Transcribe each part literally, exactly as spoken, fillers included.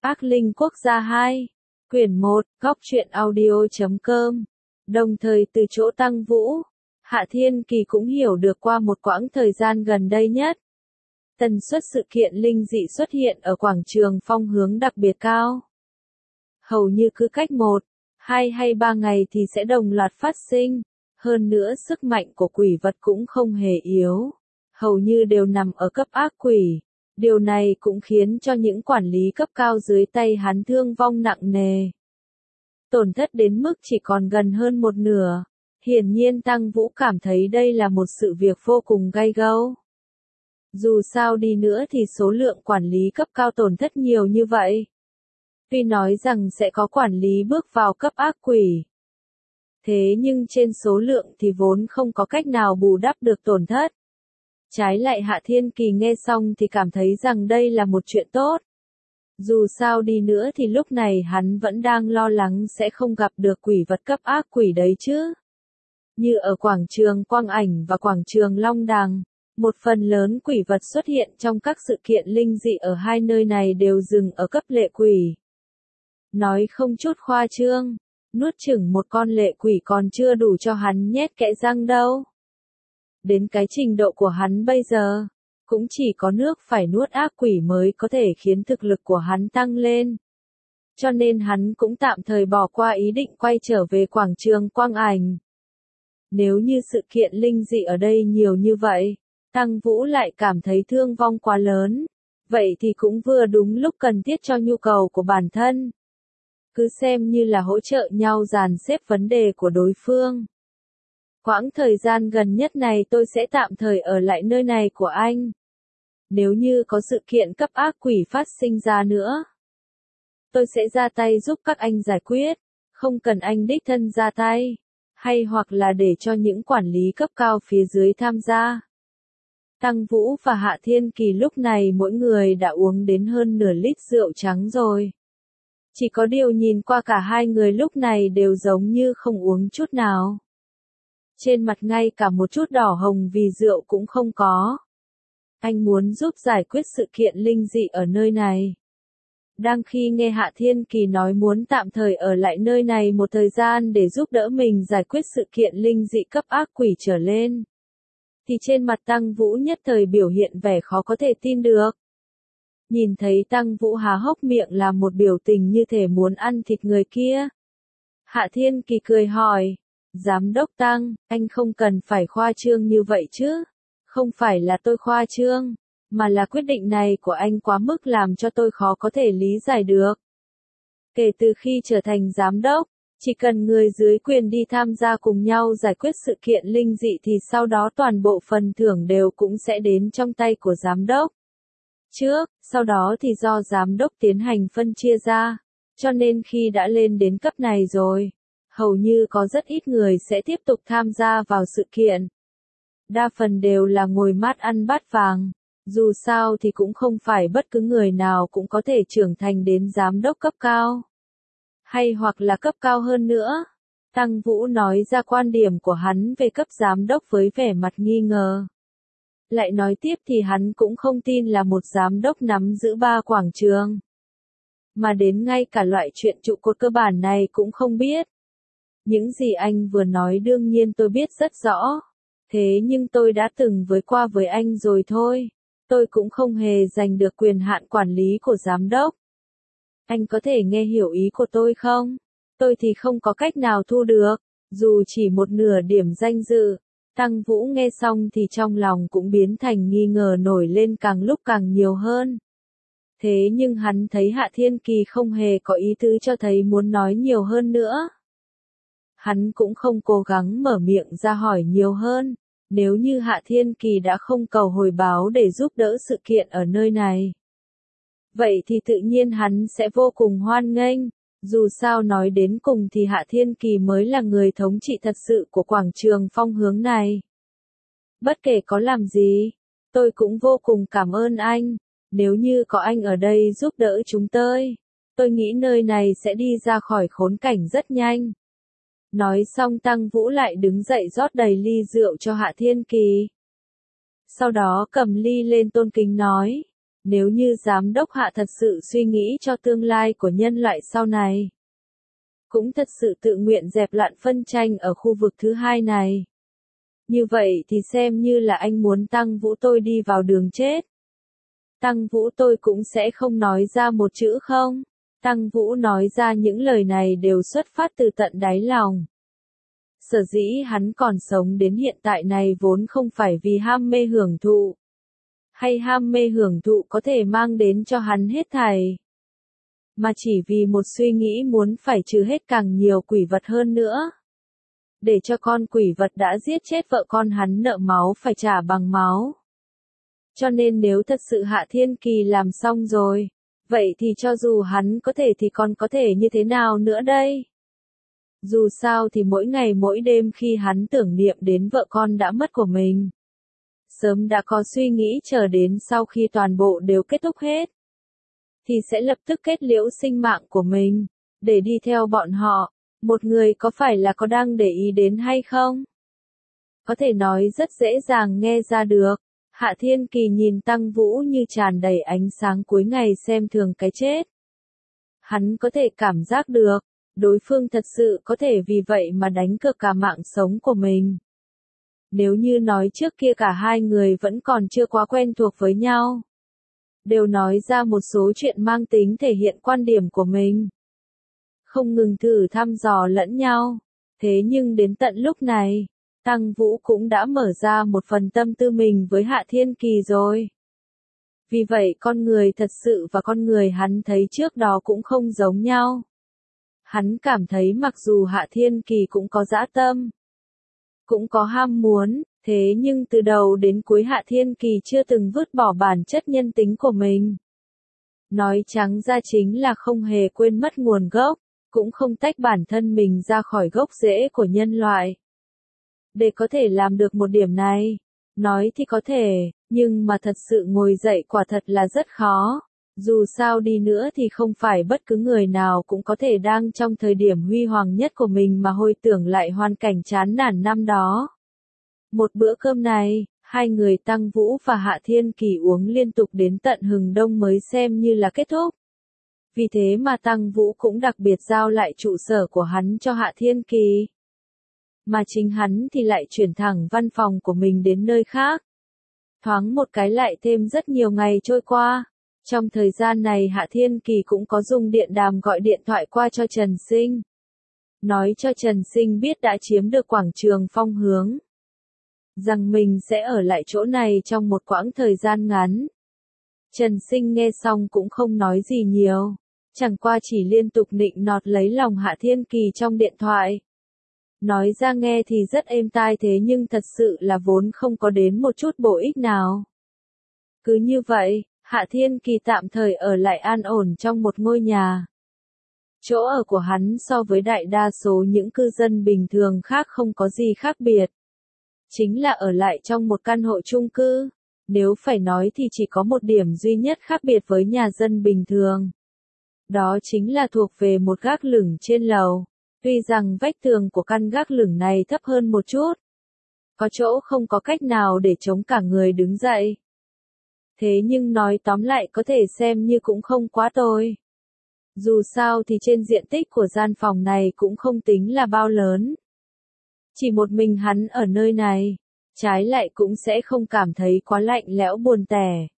Ác Linh Quốc gia hai, quyển một, góc truyện audio chấm com. Đồng thời từ chỗ Tăng Vũ, Hạ Thiên Kỳ cũng hiểu được qua một quãng thời gian gần đây nhất. Tần suất sự kiện linh dị xuất hiện ở quảng trường Phong hướng đặc biệt cao. Hầu như cứ cách một, hai hay ba ngày thì sẽ đồng loạt phát sinh. Hơn nữa sức mạnh của quỷ vật cũng không hề yếu. Hầu như đều nằm ở cấp ác quỷ. Điều này cũng khiến cho những quản lý cấp cao dưới tay hắn thương vong nặng nề. Tổn thất đến mức chỉ còn gần hơn một nửa. Hiển nhiên Tăng Vũ cảm thấy đây là một sự việc vô cùng gay go. Dù sao đi nữa thì số lượng quản lý cấp cao tổn thất nhiều như vậy. Tuy nói rằng sẽ có quản lý bước vào cấp ác quỷ. Thế nhưng trên số lượng thì vốn không có cách nào bù đắp được tổn thất. Trái lại Hạ Thiên Kỳ nghe xong thì cảm thấy rằng đây là một chuyện tốt. Dù sao đi nữa thì lúc này hắn vẫn đang lo lắng sẽ không gặp được quỷ vật cấp ác quỷ đấy chứ. Như ở quảng trường Quang Ảnh và quảng trường Long Đằng, một phần lớn quỷ vật xuất hiện trong các sự kiện linh dị ở hai nơi này đều dừng ở cấp lệ quỷ. Nói không chút khoa trương, nuốt chửng một con lệ quỷ còn chưa đủ cho hắn nhét kẽ răng đâu. Đến cái trình độ của hắn bây giờ, cũng chỉ có nước phải nuốt ác quỷ mới có thể khiến thực lực của hắn tăng lên. Cho nên hắn cũng tạm thời bỏ qua ý định quay trở về quảng trường Quang Ảnh. Nếu như sự kiện linh dị ở đây nhiều như vậy, Tăng Vũ lại cảm thấy thương vong quá lớn, vậy thì cũng vừa đúng lúc cần thiết cho nhu cầu của bản thân. Cứ xem như là hỗ trợ nhau dàn xếp vấn đề của đối phương. Quãng thời gian gần nhất này tôi sẽ tạm thời ở lại nơi này của anh. Nếu như có sự kiện cấp ác quỷ phát sinh ra nữa, tôi sẽ ra tay giúp các anh giải quyết, không cần anh đích thân ra tay, hay hoặc là để cho những quản lý cấp cao phía dưới tham gia. Tăng Vũ và Hạ Thiên Kỳ lúc này mỗi người đã uống đến hơn nửa lít rượu trắng rồi. Chỉ có điều nhìn qua cả hai người lúc này đều giống như không uống chút nào. Trên mặt ngay cả một chút đỏ hồng vì rượu cũng không có. Anh muốn giúp giải quyết sự kiện linh dị ở nơi này. Đang khi nghe Hạ Thiên Kỳ nói muốn tạm thời ở lại nơi này một thời gian để giúp đỡ mình giải quyết sự kiện linh dị cấp ác quỷ trở lên, thì trên mặt Tăng Vũ nhất thời biểu hiện vẻ khó có thể tin được. Nhìn thấy Tăng Vũ há hốc miệng làm một biểu tình như thể muốn ăn thịt người kia. Hạ Thiên Kỳ cười hỏi, Giám đốc Tăng, anh không cần phải khoa trương như vậy chứ. Không phải là tôi khoa trương, mà là quyết định này của anh quá mức làm cho tôi khó có thể lý giải được. Kể từ khi trở thành giám đốc, chỉ cần người dưới quyền đi tham gia cùng nhau giải quyết sự kiện linh dị thì sau đó toàn bộ phần thưởng đều cũng sẽ đến trong tay của giám đốc. Trước, sau đó thì do giám đốc tiến hành phân chia ra, cho nên khi đã lên đến cấp này rồi, hầu như có rất ít người sẽ tiếp tục tham gia vào sự kiện. Đa phần đều là ngồi mát ăn bát vàng, dù sao thì cũng không phải bất cứ người nào cũng có thể trưởng thành đến giám đốc cấp cao. Hay hoặc là cấp cao hơn nữa. Tăng Vũ nói ra quan điểm của hắn về cấp giám đốc với vẻ mặt nghi ngờ. Lại nói tiếp thì hắn cũng không tin là một giám đốc nắm giữ ba quảng trường. Mà đến ngay cả loại chuyện trụ cột cơ bản này cũng không biết. Những gì anh vừa nói đương nhiên tôi biết rất rõ. Thế nhưng tôi đã từng với qua với anh rồi thôi. Tôi cũng không hề giành được quyền hạn quản lý của giám đốc. Anh có thể nghe hiểu ý của tôi không? Tôi thì không có cách nào thu được, dù chỉ một nửa điểm danh dự. Tăng Vũ nghe xong thì trong lòng cũng biến thành nghi ngờ nổi lên càng lúc càng nhiều hơn. Thế nhưng hắn thấy Hạ Thiên Kỳ không hề có ý tứ cho thấy muốn nói nhiều hơn nữa. Hắn cũng không cố gắng mở miệng ra hỏi nhiều hơn, nếu như Hạ Thiên Kỳ đã không cầu hồi báo để giúp đỡ sự kiện ở nơi này. Vậy thì tự nhiên hắn sẽ vô cùng hoan nghênh, dù sao nói đến cùng thì Hạ Thiên Kỳ mới là người thống trị thật sự của quảng trường Phong hướng này. Bất kể có làm gì, tôi cũng vô cùng cảm ơn anh, nếu như có anh ở đây giúp đỡ chúng tôi, tôi nghĩ nơi này sẽ đi ra khỏi khốn cảnh rất nhanh. Nói xong Tăng Vũ lại đứng dậy rót đầy ly rượu cho Hạ Thiên Kỳ. Sau đó cầm ly lên tôn kính nói, Nếu như giám đốc Hạ thật sự suy nghĩ cho tương lai của nhân loại sau này, cũng thật sự tự nguyện dẹp loạn phân tranh ở khu vực thứ hai này, như vậy thì xem như là anh muốn Tăng Vũ tôi đi vào đường chết. Tăng Vũ tôi cũng sẽ không nói ra một chữ không. Tăng Vũ nói ra những lời này đều xuất phát từ tận đáy lòng. Sở dĩ hắn còn sống đến hiện tại này vốn không phải vì ham mê hưởng thụ, hay ham mê hưởng thụ có thể mang đến cho hắn hết thảy, mà chỉ vì một suy nghĩ muốn phải trừ hết càng nhiều quỷ vật hơn nữa, để cho con quỷ vật đã giết chết vợ con hắn nợ máu phải trả bằng máu. Cho nên nếu thật sự Hạ Thiên Kỳ làm xong rồi, vậy thì cho dù hắn có thể thì còn có thể như thế nào nữa đây? Dù sao thì mỗi ngày mỗi đêm khi hắn tưởng niệm đến vợ con đã mất của mình, sớm đã có suy nghĩ chờ đến sau khi toàn bộ đều kết thúc hết, thì sẽ lập tức kết liễu sinh mạng của mình, để đi theo bọn họ. Một người có phải là có đang để ý đến hay không? Có thể nói rất dễ dàng nghe ra được. Hạ Thiên Kỳ nhìn Tăng Vũ như tràn đầy ánh sáng cuối ngày xem thường cái chết. Hắn có thể cảm giác được, đối phương thật sự có thể vì vậy mà đánh cược cả mạng sống của mình. Nếu như nói trước kia cả hai người vẫn còn chưa quá quen thuộc với nhau, đều nói ra một số chuyện mang tính thể hiện quan điểm của mình, không ngừng thử thăm dò lẫn nhau. Thế nhưng đến tận lúc này, Tăng Vũ cũng đã mở ra một phần tâm tư mình với Hạ Thiên Kỳ rồi. Vì vậy con người thật sự và con người hắn thấy trước đó cũng không giống nhau. Hắn cảm thấy mặc dù Hạ Thiên Kỳ cũng có dã tâm, cũng có ham muốn, thế nhưng từ đầu đến cuối Hạ Thiên Kỳ chưa từng vứt bỏ bản chất nhân tính của mình. Nói trắng ra chính là không hề quên mất nguồn gốc, cũng không tách bản thân mình ra khỏi gốc rễ của nhân loại. Để có thể làm được một điểm này, nói thì có thể, nhưng mà thật sự ngồi dậy quả thật là rất khó. Dù sao đi nữa thì không phải bất cứ người nào cũng có thể đang trong thời điểm huy hoàng nhất của mình mà hồi tưởng lại hoàn cảnh chán nản năm đó. Một bữa cơm này, hai người Tăng Vũ và Hạ Thiên Kỳ uống liên tục đến tận hừng đông mới xem như là kết thúc. Vì thế mà Tăng Vũ cũng đặc biệt giao lại trụ sở của hắn cho Hạ Thiên Kỳ. Mà chính hắn thì lại chuyển thẳng văn phòng của mình đến nơi khác. Thoáng một cái lại thêm rất nhiều ngày trôi qua. Trong thời gian này Hạ Thiên Kỳ cũng có dùng điện đàm gọi điện thoại qua cho Trần Sinh. Nói cho Trần Sinh biết đã chiếm được quảng trường Phong Hướng. Rằng mình sẽ ở lại chỗ này trong một quãng thời gian ngắn. Trần Sinh nghe xong cũng không nói gì nhiều. Chẳng qua chỉ liên tục nịnh nọt lấy lòng Hạ Thiên Kỳ trong điện thoại. Nói ra nghe thì rất êm tai thế nhưng thật sự là vốn không có đến một chút bổ ích nào. Cứ như vậy, Hạ Thiên Kỳ tạm thời ở lại an ổn trong một ngôi nhà. Chỗ ở của hắn so với đại đa số những cư dân bình thường khác không có gì khác biệt. Chính là ở lại trong một căn hộ chung cư. Nếu phải nói thì chỉ có một điểm duy nhất khác biệt với nhà dân bình thường. Đó chính là thuộc về một gác lửng trên lầu. Tuy rằng vách tường của căn gác lửng này thấp hơn một chút. Có chỗ không có cách nào để chống cả người đứng dậy. Thế nhưng nói tóm lại có thể xem như cũng không quá tồi. Dù sao thì trên diện tích của gian phòng này cũng không tính là bao lớn. Chỉ một mình hắn ở nơi này, trái lại cũng sẽ không cảm thấy quá lạnh lẽo buồn tẻ.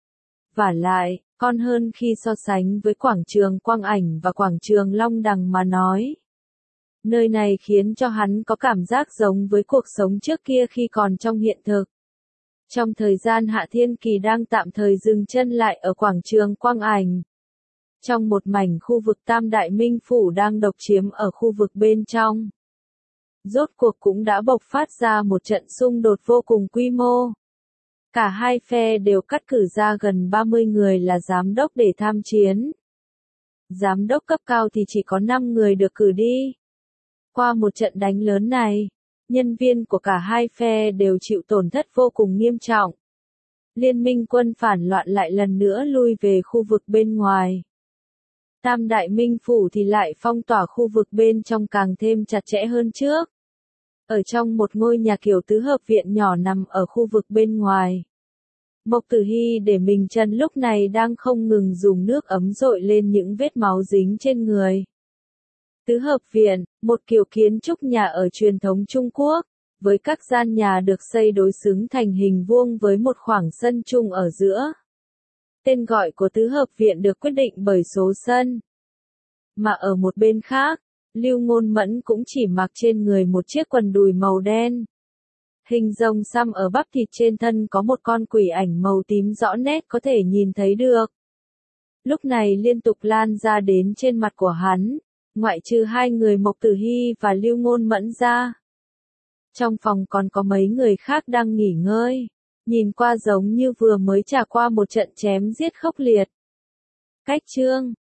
Vả lại, còn hơn khi so sánh với quảng trường Quang Ảnh và quảng trường Long Đằng mà nói. Nơi này khiến cho hắn có cảm giác giống với cuộc sống trước kia khi còn trong hiện thực. Trong thời gian Hạ Thiên Kỳ đang tạm thời dừng chân lại ở quảng trường Quang Ảnh. Trong một mảnh khu vực Tam Đại Minh Phủ đang độc chiếm ở khu vực bên trong. Rốt cuộc cũng đã bộc phát ra một trận xung đột vô cùng quy mô. Cả hai phe đều cắt cử ra gần ba mươi người là giám đốc để tham chiến. Giám đốc cấp cao thì chỉ có năm người được cử đi. Qua một trận đánh lớn này, nhân viên của cả hai phe đều chịu tổn thất vô cùng nghiêm trọng. Liên minh quân phản loạn lại lần nữa lui về khu vực bên ngoài. Tam Đại Minh Phủ thì lại phong tỏa khu vực bên trong càng thêm chặt chẽ hơn trước. Ở trong một ngôi nhà kiểu tứ hợp viện nhỏ nằm ở khu vực bên ngoài. Mộc Tử Hy để mình chân lúc này đang không ngừng dùng nước ấm dội lên những vết máu dính trên người. Tứ hợp viện, một kiểu kiến trúc nhà ở truyền thống Trung Quốc, với các gian nhà được xây đối xứng thành hình vuông với một khoảng sân chung ở giữa. Tên gọi của tứ hợp viện được quyết định bởi số sân. Mà ở một bên khác, Lưu Ngôn Mẫn cũng chỉ mặc trên người một chiếc quần đùi màu đen. Hình rồng xăm ở bắp thịt trên thân có một con quỷ ảnh màu tím rõ nét có thể nhìn thấy được. Lúc này liên tục lan ra đến trên mặt của hắn, ngoại trừ hai người Mộc Tử Hy và Lưu Ngôn Mẫn ra. Trong phòng còn có mấy người khác đang nghỉ ngơi, nhìn qua giống như vừa mới trải qua một trận chém giết khốc liệt. Cách chương